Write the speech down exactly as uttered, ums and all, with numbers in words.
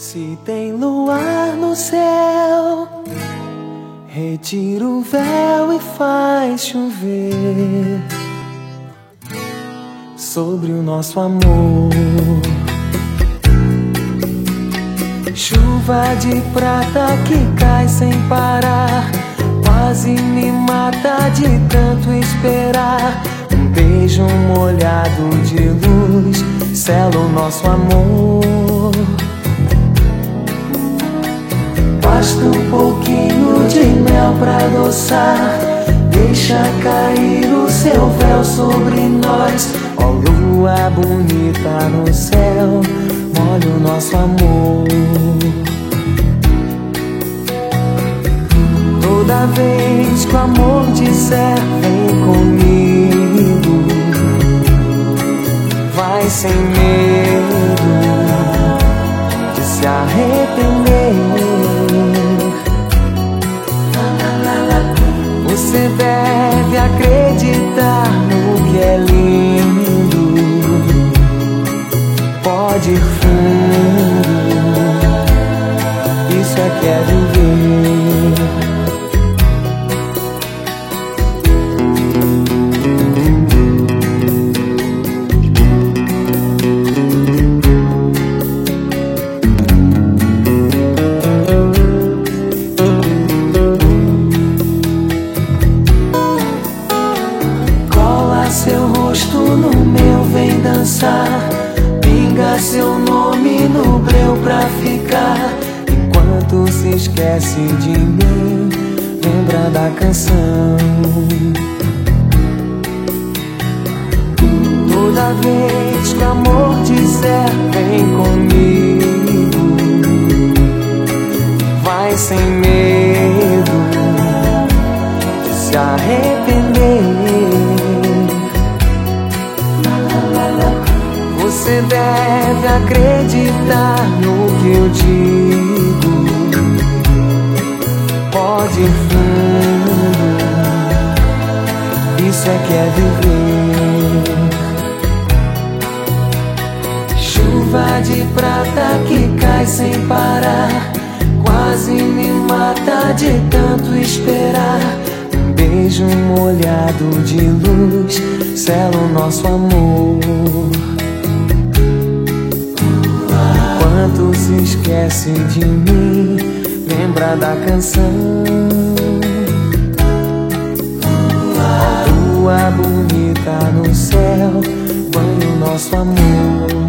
Se tem luar no céu, retira o véu e faz chover sobre o nosso amor. Chuva de prata que cai sem parar, quase me mata de tanto esperar. Um beijo molhado de luz sela o nosso amor. Basta um pouquinho de mel pra adoçar, deixa cair o seu véu sobre nós. Ó lua bonita no céu, molha o nosso amor. Toda vez que o amor disser vem comigo, vai sem medo de se arrepender. Você deve acreditar no que é lindo, pode ir fundo, isso é que é viver. Seu rosto no meu, vem dançar, pinga seu nome no breu pra ficar. Enquanto se esquece de mim, lembra da canção. Toda vez que o amor disser vem comigo, vai sem medo de se arrepender. Você deve acreditar no que eu digo, pode ir fundo, isso é que é viver. Chuva de prata que cai sem parar, quase me mata de tanto esperar. Um beijo molhado de luz sela o nosso amor. Enquanto se esquece de mim, lembra da canção. Ó lua bonita no céu, banha o nosso amor.